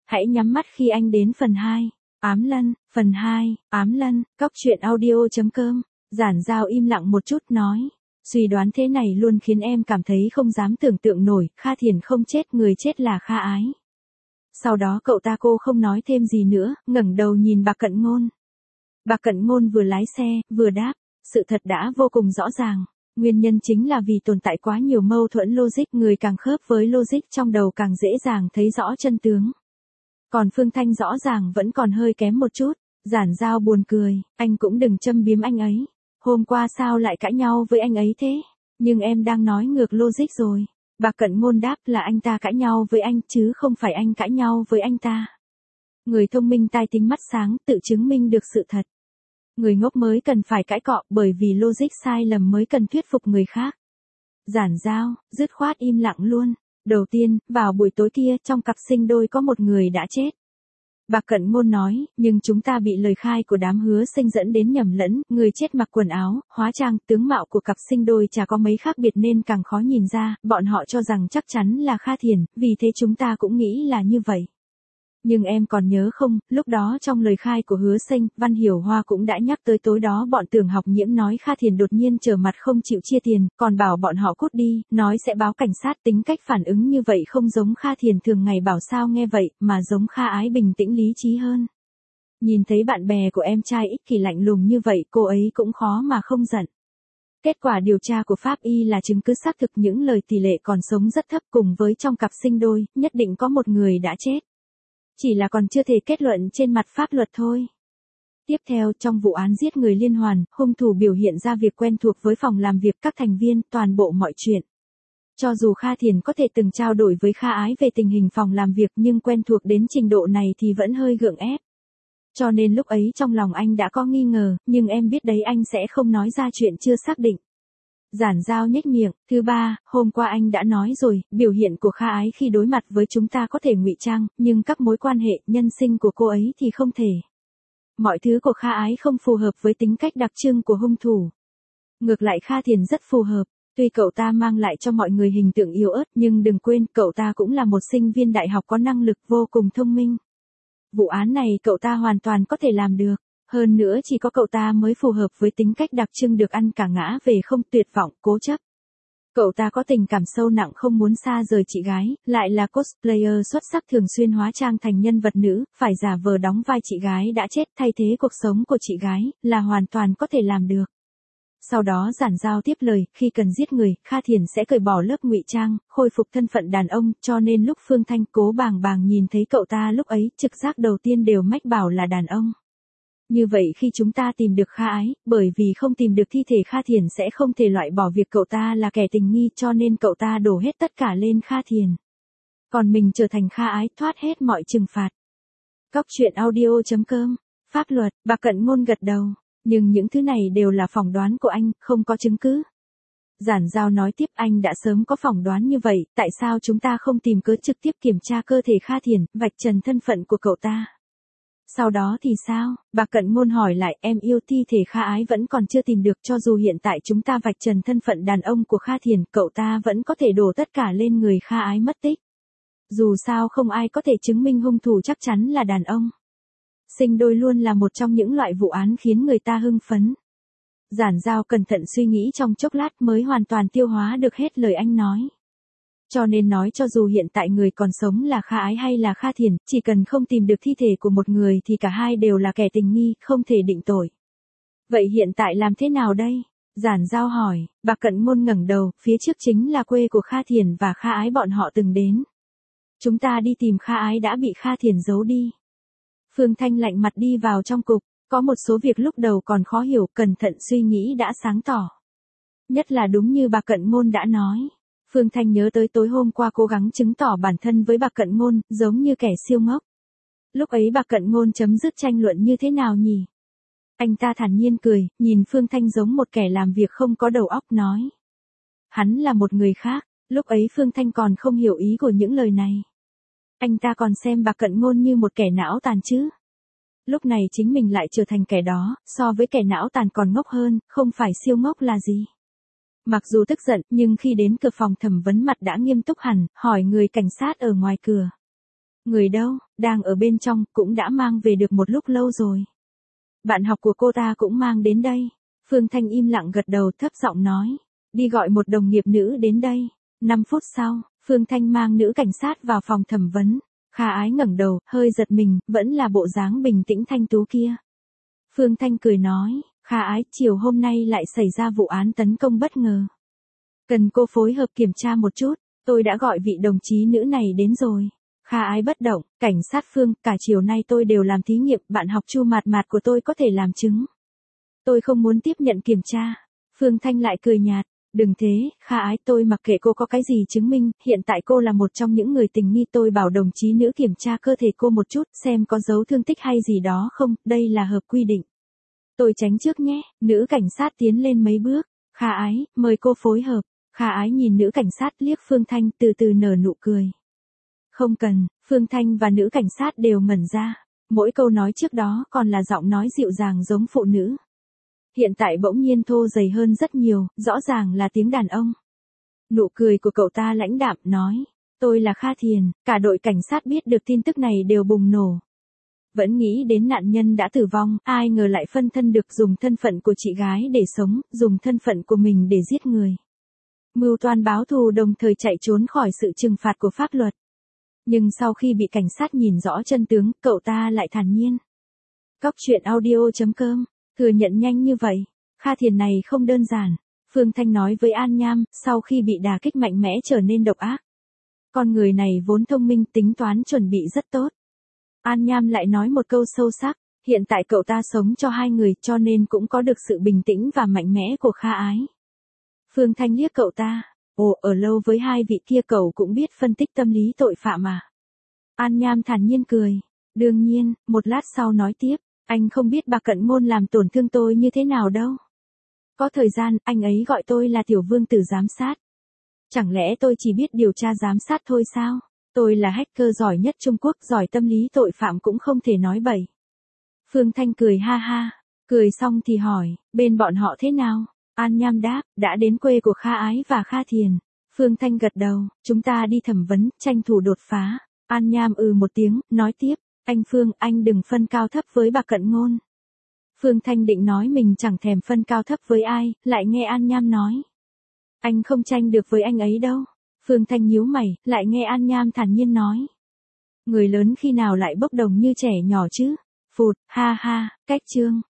Hãy nhắm mắt khi anh đến phần 2. Ám Lân, phần 2, Ám Lân, Cóc truyện audio.com. Giản Giao im lặng một chút nói. Suy đoán thế này luôn khiến em cảm thấy không dám tưởng tượng nổi, Kha Thiền không chết, người chết là Kha Ái. Sau đó cô không nói thêm gì nữa, ngẩng đầu nhìn Bạc Cận Ngôn. Bạc Cận Ngôn vừa lái xe, vừa đáp, sự thật đã vô cùng rõ ràng. Nguyên nhân chính là vì tồn tại quá nhiều mâu thuẫn logic, người càng khớp với logic trong đầu càng dễ dàng thấy rõ chân tướng. Còn Phương Thanh rõ ràng vẫn còn hơi kém một chút. Giản Giao buồn cười, anh cũng đừng châm biếm anh ấy. Hôm qua sao lại cãi nhau với anh ấy thế? Nhưng em đang nói ngược logic rồi. Bạc Cận Ngôn đáp là anh ta cãi nhau với anh chứ không phải anh cãi nhau với anh ta. Người thông minh tai tính mắt sáng tự chứng minh được sự thật. Người ngốc mới cần phải cãi cọ, bởi vì logic sai lầm mới cần thuyết phục người khác. Giản Giao, dứt khoát im lặng luôn. Đầu tiên, vào buổi tối kia trong cặp sinh đôi có một người đã chết. Bạc Cận Ngôn nói, nhưng chúng ta bị lời khai của đám Hứa Sinh dẫn đến nhầm lẫn, người chết mặc quần áo, hóa trang, tướng mạo của cặp sinh đôi chả có mấy khác biệt nên càng khó nhìn ra, bọn họ cho rằng chắc chắn là Kha Thiền, vì thế chúng ta cũng nghĩ là như vậy. Nhưng em còn nhớ không, lúc đó trong lời khai của Hứa Sinh, Văn Hiểu Hoa cũng đã nhắc tới tối đó bọn Tưởng Học Nhiễm nói Kha Thiền đột nhiên trở mặt không chịu chia tiền, còn bảo bọn họ cút đi, nói sẽ báo cảnh sát. Tính cách phản ứng như vậy không giống Kha Thiền thường ngày bảo sao nghe vậy, mà giống Kha Ái bình tĩnh lý trí hơn. Nhìn thấy bạn bè của em trai ích kỷ lạnh lùng như vậy, cô ấy cũng khó mà không giận. Kết quả điều tra của pháp y là chứng cứ xác thực những lời tỷ lệ còn sống rất thấp, cùng với trong cặp sinh đôi, nhất định có một người đã chết. Chỉ là còn chưa thể kết luận trên mặt pháp luật thôi. Tiếp theo, trong vụ án giết người liên hoàn, hung thủ biểu hiện ra việc quen thuộc với phòng làm việc các thành viên, toàn bộ mọi chuyện. Cho dù Kha Thiền có thể từng trao đổi với Kha Ái về tình hình phòng làm việc, nhưng quen thuộc đến trình độ này thì vẫn hơi gượng ép. Cho nên lúc ấy trong lòng anh đã có nghi ngờ, nhưng em biết đấy, anh sẽ không nói ra chuyện chưa xác định. Giản Giao nhếch miệng. Thứ ba, hôm qua anh đã nói rồi, biểu hiện của Kha Ái khi đối mặt với chúng ta có thể ngụy trang, nhưng các mối quan hệ nhân sinh của cô ấy thì không thể. Mọi thứ của Kha Ái không phù hợp với tính cách đặc trưng của hung thủ. Ngược lại Kha Thiền rất phù hợp. Tuy cậu ta mang lại cho mọi người hình tượng yếu ớt, nhưng đừng quên cậu ta cũng là một sinh viên đại học có năng lực vô cùng thông minh. Vụ án này cậu ta hoàn toàn có thể làm được. Hơn nữa chỉ có cậu ta mới phù hợp với tính cách đặc trưng được ăn cả ngã về không, tuyệt vọng, cố chấp. Cậu ta có tình cảm sâu nặng, không muốn xa rời chị gái, lại là cosplayer xuất sắc, thường xuyên hóa trang thành nhân vật nữ, phải giả vờ đóng vai chị gái đã chết thay thế cuộc sống của chị gái, là hoàn toàn có thể làm được. Sau đó Giản Giao tiếp lời, khi cần giết người, Kha Thiền sẽ cởi bỏ lớp ngụy trang, khôi phục thân phận đàn ông, cho nên lúc Phương Thanh, Cố Bàng Bàng nhìn thấy cậu ta lúc ấy, trực giác đầu tiên đều mách bảo là đàn ông. Như vậy khi chúng ta tìm được Kha Ái, bởi vì không tìm được thi thể Kha Thiền sẽ không thể loại bỏ việc cậu ta là kẻ tình nghi, cho nên cậu ta đổ hết tất cả lên Kha Thiền. Còn mình trở thành Kha Ái, thoát hết mọi trừng phạt. Cóc truyện audio.com. Pháp luật. Bạc Cận Ngôn gật đầu. Nhưng những thứ này đều là phỏng đoán của anh, không có chứng cứ. Giản Giao nói tiếp, anh đã sớm có phỏng đoán như vậy, tại sao chúng ta không tìm cớ trực tiếp kiểm tra cơ thể Kha Thiền, vạch trần thân phận của cậu ta? Sau đó thì sao? Bạc Cận Ngôn hỏi lại, em yêu thi thể Kha Ái vẫn còn chưa tìm được, cho dù hiện tại chúng ta vạch trần thân phận đàn ông của Kha Thiền, cậu ta vẫn có thể đổ tất cả lên người Kha Ái mất tích. Dù sao không ai có thể chứng minh hung thủ chắc chắn là đàn ông. Sinh đôi luôn là một trong những loại vụ án khiến người ta hưng phấn. Giản Giao cẩn thận suy nghĩ trong chốc lát mới hoàn toàn tiêu hóa được hết lời anh nói. Cho nên nói cho dù hiện tại người còn sống là Kha Ái hay là Kha Thiền, chỉ cần không tìm được thi thể của một người thì cả hai đều là kẻ tình nghi, không thể định tội. Vậy hiện tại làm thế nào đây? Giản Giao hỏi. Bạc Cận Ngôn ngẩng đầu, phía trước chính là quê của Kha Thiền và Kha Ái bọn họ từng đến. Chúng ta đi tìm Kha Ái đã bị Kha Thiền giấu đi. Phương Thanh lạnh mặt đi vào trong cục, có một số việc lúc đầu còn khó hiểu, cẩn thận suy nghĩ đã sáng tỏ. Nhất là đúng như Bạc Cận Ngôn đã nói. Phương Thanh nhớ tới tối hôm qua cố gắng chứng tỏ bản thân với Bạc Cận Ngôn, giống như kẻ siêu ngốc. Lúc ấy Bạc Cận Ngôn chấm dứt tranh luận như thế nào nhỉ? Anh ta thản nhiên cười, nhìn Phương Thanh giống một kẻ làm việc không có đầu óc nói. Hắn là một người khác, lúc ấy Phương Thanh còn không hiểu ý của những lời này. Anh ta còn xem Bạc Cận Ngôn như một kẻ não tàn chứ. Lúc này chính mình lại trở thành kẻ đó, so với kẻ não tàn còn ngốc hơn, không phải siêu ngốc là gì. Mặc dù tức giận, nhưng khi đến cửa phòng thẩm vấn mặt đã nghiêm túc hẳn, hỏi người cảnh sát ở ngoài cửa. Người đâu, đang ở bên trong, cũng đã mang về được một lúc lâu rồi. Bạn học của cô ta cũng mang đến đây. Phương Thanh im lặng gật đầu thấp giọng nói. Đi gọi một đồng nghiệp nữ đến đây. 5 phút sau, Phương Thanh mang nữ cảnh sát vào phòng thẩm vấn. Kha Ái ngẩng đầu, hơi giật mình, vẫn là bộ dáng bình tĩnh thanh tú kia. Phương Thanh cười nói, Kha Ái, chiều hôm nay lại xảy ra vụ án tấn công bất ngờ. Cần cô phối hợp kiểm tra một chút, tôi đã gọi vị đồng chí nữ này đến rồi. Kha Ái bất động, cảnh sát Phương, cả chiều nay tôi đều làm thí nghiệm, bạn học Chu Mạt Mạt của tôi có thể làm chứng. Tôi không muốn tiếp nhận kiểm tra. Phương Thanh lại cười nhạt, đừng thế, Kha Ái, tôi mặc kệ cô có cái gì chứng minh, hiện tại cô là một trong những người tình nghi, tôi bảo đồng chí nữ kiểm tra cơ thể cô một chút, xem có dấu thương tích hay gì đó không, đây là hợp quy định. Tôi tránh trước nhé, nữ cảnh sát tiến lên mấy bước, Kha Ái, mời cô phối hợp. Kha Ái nhìn nữ cảnh sát liếc Phương Thanh từ từ nở nụ cười. Không cần, Phương Thanh và nữ cảnh sát đều ngẩn ra, mỗi câu nói trước đó còn là giọng nói dịu dàng giống phụ nữ. Hiện tại bỗng nhiên thô dày hơn rất nhiều, rõ ràng là tiếng đàn ông. Nụ cười của cậu ta lãnh đạm nói, tôi là Kha Thiền, cả đội cảnh sát biết được tin tức này đều bùng nổ. Vẫn nghĩ đến nạn nhân đã tử vong, ai ngờ lại phân thân được dùng thân phận của chị gái để sống, dùng thân phận của mình để giết người. Mưu toan báo thù đồng thời chạy trốn khỏi sự trừng phạt của pháp luật. Nhưng sau khi bị cảnh sát nhìn rõ chân tướng, cậu ta lại thản nhiên. Cóc truyện audio.com, thừa nhận nhanh như vậy, Kha Thiền này không đơn giản. Phương Thanh nói với An Nham, sau khi bị đả kích mạnh mẽ trở nên độc ác. Con người này vốn thông minh, tính toán chuẩn bị rất tốt. An Nham lại nói một câu sâu sắc, hiện tại cậu ta sống cho hai người cho nên cũng có được sự bình tĩnh và mạnh mẽ của Kha Ái. Phương Thanh liếc cậu ta, ồ, ở lâu với hai vị kia cậu cũng biết phân tích tâm lý tội phạm à? An Nham thản nhiên cười, đương nhiên, một lát sau nói tiếp, anh không biết bà Cận Ngôn làm tổn thương tôi như thế nào đâu. Có thời gian, anh ấy gọi tôi là tiểu vương tử giám sát. Chẳng lẽ tôi chỉ biết điều tra giám sát thôi sao? Tôi là hacker giỏi nhất Trung Quốc, giỏi tâm lý tội phạm cũng không thể nói bậy. Phương Thanh cười ha ha, cười xong thì hỏi, bên bọn họ thế nào? An Nham đáp, đã đến quê của Kha Ái và Kha Thiền. Phương Thanh gật đầu, chúng ta đi thẩm vấn, tranh thủ đột phá. An Nham một tiếng, nói tiếp, anh Phương, anh đừng phân cao thấp với bà Cận Ngôn. Phương Thanh định nói mình chẳng thèm phân cao thấp với ai, lại nghe An Nham nói. Anh không tranh được với anh ấy đâu. Phương Thanh nhíu mày, lại nghe An Nham thản nhiên nói. Người lớn khi nào lại bốc đồng như trẻ nhỏ chứ? Phụt, ha ha, cách chương.